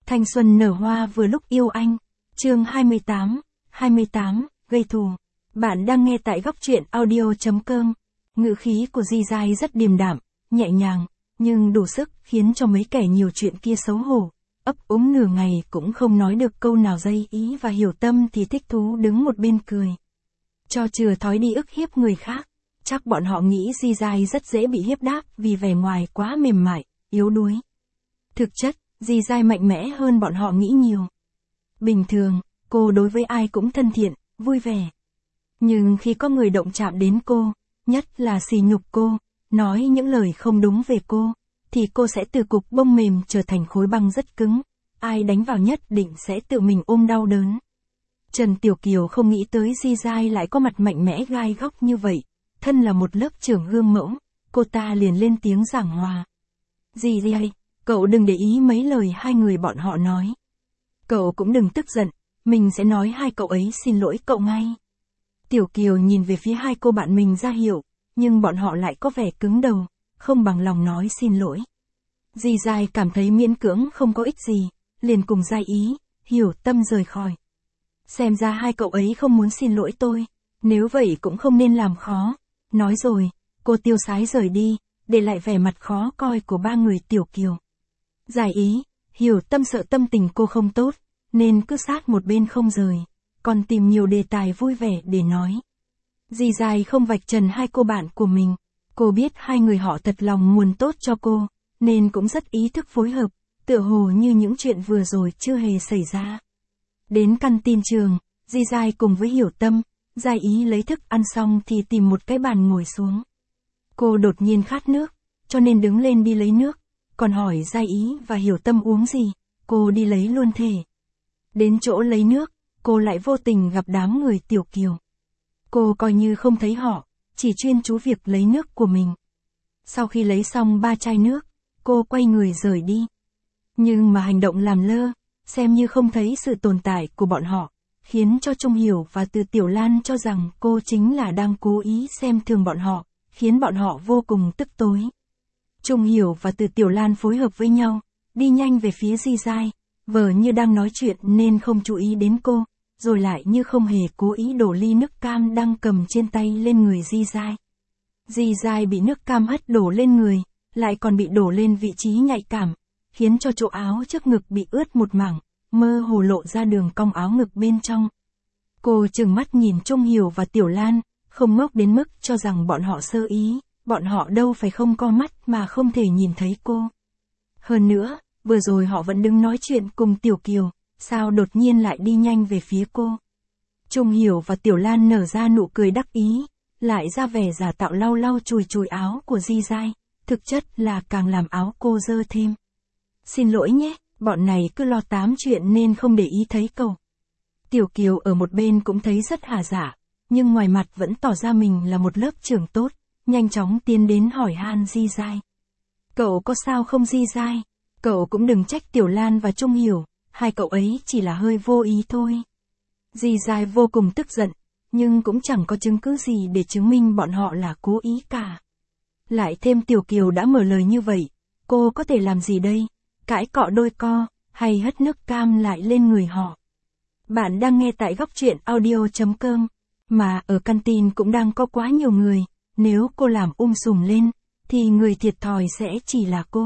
Thanh xuân nở hoa vừa lúc yêu anh. Chương 28, gây thù. Bạn đang nghe tại góc truyện audio.com. Ngữ khí của Di Dai rất điềm đạm, nhẹ nhàng, nhưng đủ sức khiến cho mấy kẻ nhiều chuyện kia xấu hổ. Ấp úng nửa ngày cũng không nói được câu nào dây ý, và Hiểu Tâm thì thích thú đứng một bên cười. Cho chừa thói đi ức hiếp người khác. Chắc bọn họ nghĩ Di Dai rất dễ bị hiếp đáp vì vẻ ngoài quá mềm mại, yếu đuối. Thực chất, Di Dai mạnh mẽ hơn bọn họ nghĩ nhiều. Bình thường, cô đối với ai cũng thân thiện, vui vẻ. Nhưng khi có người động chạm đến cô, nhất là sỉ nhục cô, nói những lời không đúng về cô, thì cô sẽ từ cục bông mềm trở thành khối băng rất cứng. Ai đánh vào nhất định sẽ tự mình ôm đau đớn. Trần Tiểu Kiều không nghĩ tới Di Dai lại có mặt mạnh mẽ gai góc như vậy. Thân là một lớp trưởng gương mẫu, cô ta liền lên tiếng giảng hòa. Di Dai, cậu đừng để ý mấy lời hai người bọn họ nói. Cậu cũng đừng tức giận, mình sẽ nói hai cậu ấy xin lỗi cậu ngay. Tiểu Kiều nhìn về phía hai cô bạn mình ra hiệu, nhưng bọn họ lại có vẻ cứng đầu, không bằng lòng nói xin lỗi. Di Dai cảm thấy miễn cưỡng không có ích gì, liền cùng Giai Ý, Hiểu Tâm rời khỏi. Xem ra hai cậu ấy không muốn xin lỗi tôi, nếu vậy cũng không nên làm khó. Nói rồi, cô tiêu sái rời đi, để lại vẻ mặt khó coi của ba người Tiểu Kiều. Giai Ý, Hiểu Tâm sợ tâm tình cô không tốt, nên cứ sát một bên không rời, còn tìm nhiều đề tài vui vẻ để nói. Di Dai không vạch trần hai cô bạn của mình, cô biết hai người họ thật lòng muốn tốt cho cô, nên cũng rất ý thức phối hợp, tựa hồ như những chuyện vừa rồi chưa hề xảy ra. Đến căn tin trường, Di Dai cùng với Hiểu Tâm, Giai Ý lấy thức ăn xong thì tìm một cái bàn ngồi xuống. Cô đột nhiên khát nước, cho nên đứng lên đi lấy nước, còn hỏi Giai Ý và Hiểu Tâm uống gì, cô đi lấy luôn thể. Đến chỗ lấy nước, cô lại vô tình gặp đám người Tiểu Kiều. Cô coi như không thấy họ, chỉ chuyên chú việc lấy nước của mình. Sau khi lấy xong 3 chai nước, cô quay người rời đi. Nhưng mà hành động làm lơ, xem như không thấy sự tồn tại của bọn họ, khiến cho Trung Hiểu và Từ Tiểu Lan cho rằng cô chính là đang cố ý xem thường bọn họ, khiến bọn họ vô cùng tức tối. Trung Hiểu và Từ Tiểu Lan phối hợp với nhau, đi nhanh về phía Di Dai, vờ như đang nói chuyện nên không chú ý đến cô, rồi lại như không hề cố ý đổ ly nước cam đang cầm trên tay lên người Di Dai. Di Dai bị nước cam hất đổ lên người, lại còn bị đổ lên vị trí nhạy cảm, khiến cho chỗ áo trước ngực bị ướt một mảng, mơ hồ lộ ra đường cong áo ngực bên trong. Cô trừng mắt nhìn Trung Hiểu và Tiểu Lan, không ngốc đến mức cho rằng bọn họ sơ ý, bọn họ đâu phải không có mắt mà không thể nhìn thấy cô. Hơn nữa, vừa rồi họ vẫn đứng nói chuyện cùng Tiểu Kiều, sao đột nhiên lại đi nhanh về phía cô. Trung Hiểu và Tiểu Lan nở ra nụ cười đắc ý, lại ra vẻ giả tạo lau lau chùi chùi áo của Di Dai, thực chất là càng làm áo cô dơ thêm. Xin lỗi nhé, bọn này cứ lo tám chuyện nên không để ý thấy cậu. Tiểu Kiều ở một bên cũng thấy rất hả dạ, nhưng ngoài mặt vẫn tỏ ra mình là một lớp trưởng tốt, nhanh chóng tiến đến hỏi han Di Dai. Cậu có sao không Di Dai? Cậu cũng đừng trách Tiểu Lan và Trung Hiểu, hai cậu ấy chỉ là hơi vô ý thôi. Di Dai vô cùng tức giận, nhưng cũng chẳng có chứng cứ gì để chứng minh bọn họ là cố ý cả. Lại thêm Tiểu Kiều đã mở lời như vậy, cô có thể làm gì đây? Cãi cọ đôi co, hay hất nước cam lại lên người họ? Bạn đang nghe tại góc truyện audio.com, mà ở căn tin cũng đang có quá nhiều người, nếu cô làm sùm lên, thì người thiệt thòi sẽ chỉ là cô.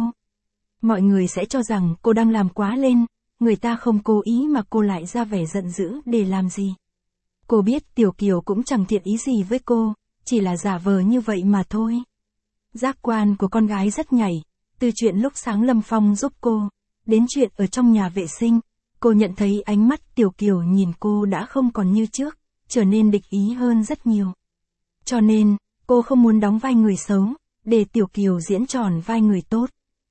Mọi người sẽ cho rằng cô đang làm quá lên, người ta không cố ý mà cô lại ra vẻ giận dữ để làm gì. Cô biết Tiểu Kiều cũng chẳng thiện ý gì với cô, chỉ là giả vờ như vậy mà thôi. Giác quan của con gái rất nhạy, từ chuyện lúc sáng Lâm Phong giúp cô, đến chuyện ở trong nhà vệ sinh, cô nhận thấy ánh mắt Tiểu Kiều nhìn cô đã không còn như trước, trở nên địch ý hơn rất nhiều. Cho nên, cô không muốn đóng vai người xấu, để Tiểu Kiều diễn tròn vai người tốt.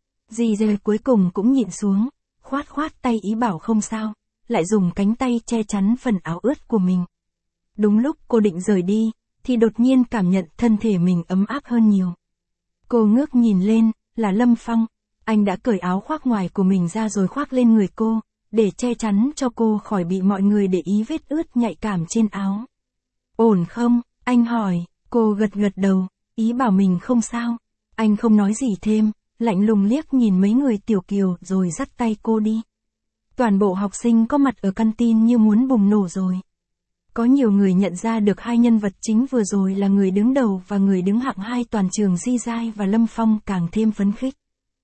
Di Dai cuối cùng cũng nhịn xuống, khoát khoát tay ý bảo không sao, lại dùng cánh tay che chắn phần áo ướt của mình. Đúng lúc cô định rời đi, thì đột nhiên cảm nhận thân thể mình ấm áp hơn nhiều. Cô ngước nhìn lên, là Lâm Phong, anh đã cởi áo khoác ngoài của mình ra rồi khoác lên người cô, để che chắn cho cô khỏi bị mọi người để ý vết ướt nhạy cảm trên áo. Ổn không? Anh hỏi, cô gật gật đầu, ý bảo mình không sao. Anh không nói gì thêm, lạnh lùng liếc nhìn mấy người Tiểu Kiều rồi dắt tay cô đi. Toàn bộ học sinh có mặt ở căn tin như muốn bùng nổ rồi. Có nhiều người nhận ra được hai nhân vật chính vừa rồi là người đứng đầu và người đứng hạng 2 toàn trường. Di Giai và Lâm Phong càng thêm phấn khích.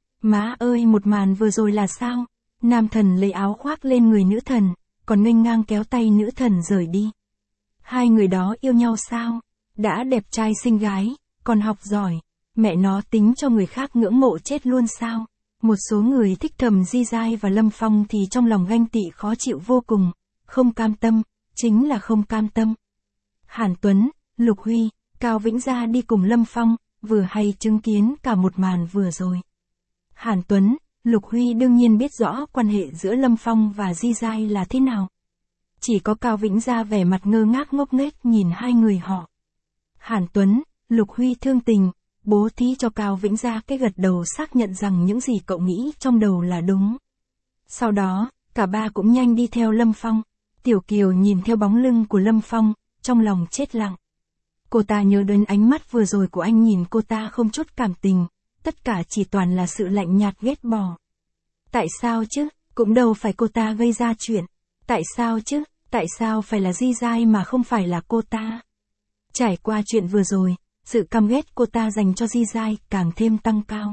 Má ơi, một màn vừa rồi là sao? Nam thần lấy áo khoác lên người nữ thần, còn nghênh ngang kéo tay nữ thần rời đi. Hai người đó yêu nhau sao? Đã đẹp trai xinh gái, còn học giỏi, mẹ nó tính cho người khác ngưỡng mộ chết luôn sao? Một số người thích thầm Di Giai và Lâm Phong thì trong lòng ganh tị khó chịu vô cùng, không cam tâm, chính là không cam tâm. Hàn Tuấn, Lục Huy, Cao Vĩnh Gia đi cùng Lâm Phong, vừa hay chứng kiến cả một màn vừa rồi. Hàn Tuấn, Lục Huy đương nhiên biết rõ quan hệ giữa Lâm Phong và Di Giai là thế nào. Chỉ có Cao Vĩnh Gia vẻ mặt ngơ ngác ngốc nghếch nhìn hai người họ. Hàn Tuấn, Lục Huy thương tình, bố thí cho Cao Vĩnh Gia cái gật đầu xác nhận rằng những gì cậu nghĩ trong đầu là đúng. Sau đó, cả ba cũng nhanh đi theo Lâm Phong. Tiểu Kiều nhìn theo bóng lưng của Lâm Phong, trong lòng chết lặng. Cô ta nhớ đến ánh mắt vừa rồi của anh nhìn cô ta không chút cảm tình, tất cả chỉ toàn là sự lạnh nhạt ghét bỏ. Tại sao chứ, cũng đâu phải cô ta gây ra chuyện. Tại sao chứ, tại sao phải là Di Giai mà không phải là cô ta? Trải qua chuyện vừa rồi, sự căm ghét cô ta dành cho Di Giai càng thêm tăng cao.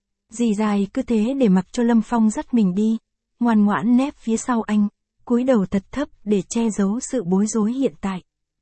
Di Giai cứ thế để mặc cho Lâm Phong dắt mình đi, ngoan ngoãn nép phía sau anh, cúi đầu thật thấp để che giấu sự bối rối hiện tại.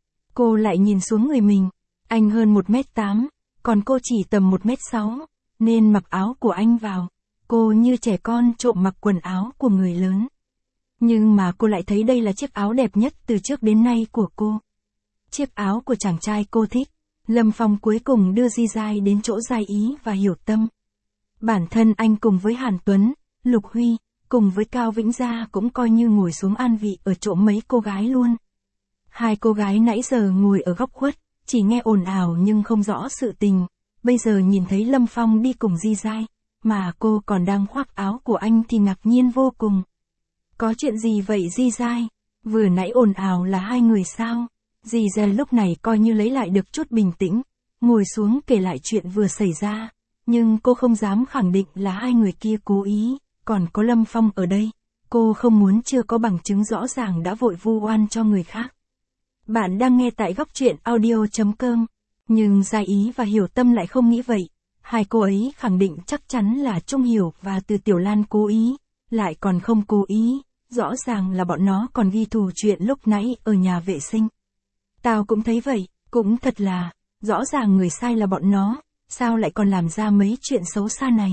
Cô lại nhìn xuống người mình, anh hơn 1m8, còn cô chỉ tầm 1m6, nên mặc áo của anh vào. Cô như trẻ con trộm mặc quần áo của người lớn. Nhưng mà cô lại thấy đây là chiếc áo đẹp nhất từ trước đến nay của cô. Chiếc áo của chàng trai cô thích. Lâm Phong cuối cùng đưa Di Giai đến chỗ Giai Ý và Hiểu Tâm. Bản thân anh cùng với Hàn Tuấn, Lục Huy, cùng với Cao Vĩnh Gia cũng coi như ngồi xuống an vị ở chỗ mấy cô gái luôn. Hai cô gái nãy giờ ngồi ở góc khuất, chỉ nghe ồn ào nhưng không rõ sự tình. Bây giờ nhìn thấy Lâm Phong đi cùng Di Giai, mà cô còn đang khoác áo của anh thì ngạc nhiên vô cùng. Có chuyện gì vậy Di Giai? Vừa nãy ồn ào là hai người sao? Di Giai lúc này coi như lấy lại được chút bình tĩnh, ngồi xuống kể lại chuyện vừa xảy ra, nhưng cô không dám khẳng định là hai người kia cố ý, còn có Lâm Phong ở đây, cô không muốn chưa có bằng chứng rõ ràng đã vội vu oan cho người khác. Bạn đang nghe tại góc truyện audio.com, nhưng Giai Ý và Hiểu Tâm lại không nghĩ vậy, hai cô ấy khẳng định chắc chắn là Trung Hiểu và Từ Tiểu Lan cố ý, lại còn không cố ý, rõ ràng là bọn nó còn ghi thù chuyện lúc nãy ở nhà vệ sinh. Tao cũng thấy vậy, cũng thật là, rõ ràng người sai là bọn nó, sao lại còn làm ra mấy chuyện xấu xa này.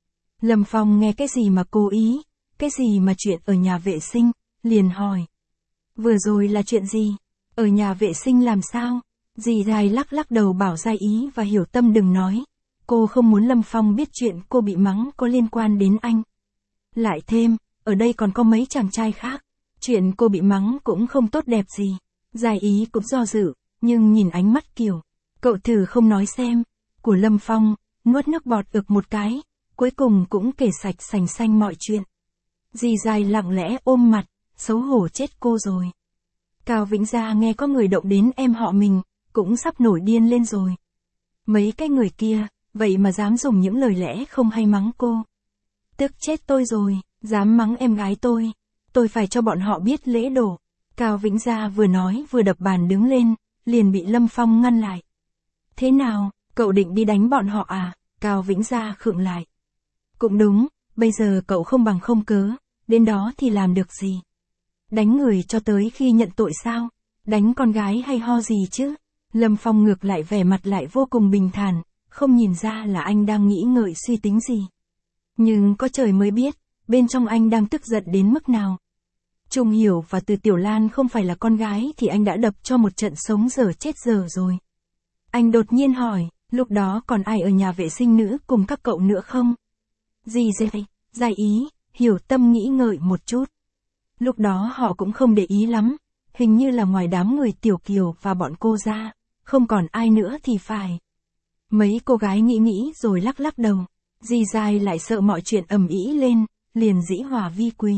Lâm Phong nghe cái gì mà cố ý, cái gì mà chuyện ở nhà vệ sinh, liền hỏi. Vừa rồi là chuyện gì? Ở nhà vệ sinh làm sao? Dì Giai lắc lắc đầu bảo Giai Ý và Hiểu Tâm đừng nói. Cô không muốn Lâm Phong biết chuyện cô bị mắng có liên quan đến anh. Lại thêm, ở đây còn có mấy chàng trai khác, chuyện cô bị mắng cũng không tốt đẹp gì. Giai Ý cũng do dự, nhưng nhìn ánh mắt kiểu, cậu thử không nói xem, của Lâm Phong, nuốt nước bọt ực một cái, cuối cùng cũng kể sạch sành xanh mọi chuyện. Dì Giai lặng lẽ ôm mặt, xấu hổ chết cô rồi. Cao Vĩnh Gia nghe có người động đến em họ mình, cũng sắp nổi điên lên rồi. Mấy cái người kia, vậy mà dám dùng những lời lẽ không hay mắng cô. Tức chết tôi rồi, dám mắng em gái tôi phải cho bọn họ biết lễ độ. Cao Vĩnh Gia vừa nói vừa đập bàn đứng lên, liền bị Lâm Phong ngăn lại. Thế nào, cậu định đi đánh bọn họ à? Cao Vĩnh Gia khựng lại. Cũng đúng, bây giờ cậu không bằng không cớ, đến đó thì làm được gì? Đánh người cho tới khi nhận tội sao? Đánh con gái hay ho gì chứ? Lâm Phong ngược lại vẻ mặt lại vô cùng bình thản, không nhìn ra là anh đang nghĩ ngợi suy tính gì. Nhưng có trời mới biết, bên trong anh đang tức giận đến mức nào. Trung Hiểu và Từ Tiểu Lan không phải là con gái thì anh đã đập cho một trận sống dở chết dở rồi. Anh đột nhiên hỏi, lúc đó còn ai ở nhà vệ sinh nữ cùng các cậu nữa không? Gì vậy? Giai Ý, Hiểu Tâm nghĩ ngợi một chút. Lúc đó họ cũng không để ý lắm, hình như là ngoài đám người Tiểu Kiều và bọn cô ra, không còn ai nữa thì phải. Mấy cô gái nghĩ rồi lắc lắc đầu. Di Giai lại sợ mọi chuyện ầm ĩ lên, liền dĩ hòa vi quý.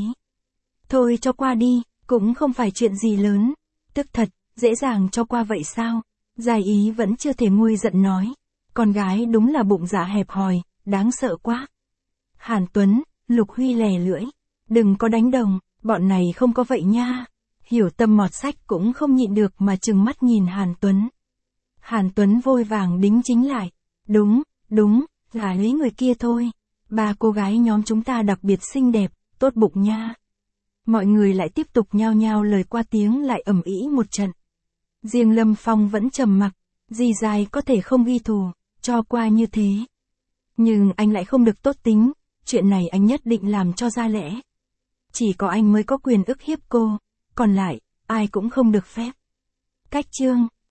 Thôi cho qua đi, cũng không phải chuyện gì lớn. Tức thật, dễ dàng cho qua vậy sao? Giai Ý vẫn chưa thể nguôi giận nói. Con gái đúng là bụng dạ hẹp hòi, đáng sợ quá. Hàn Tuấn, Lục Huy lè lưỡi. Đừng có đánh đồng, Bọn này không có vậy nha. Hiểu Tâm mọt sách cũng không nhịn được mà trừng mắt nhìn Hàn Tuấn. Hàn Tuấn vội vàng đính chính lại. Đúng, là lý người kia thôi. Ba cô gái nhóm chúng ta đặc biệt xinh đẹp, tốt bụng nha. Mọi người lại tiếp tục nhao nhao lời qua tiếng lại ầm ĩ một trận. Riêng Lâm Phong vẫn trầm mặc, dì dai có thể không ghi thù, cho qua như thế. Nhưng anh lại không được tốt tính, chuyện này anh nhất định làm cho ra lẽ. Chỉ có anh mới có quyền ức hiếp cô, còn lại, ai cũng không được phép. Cách chương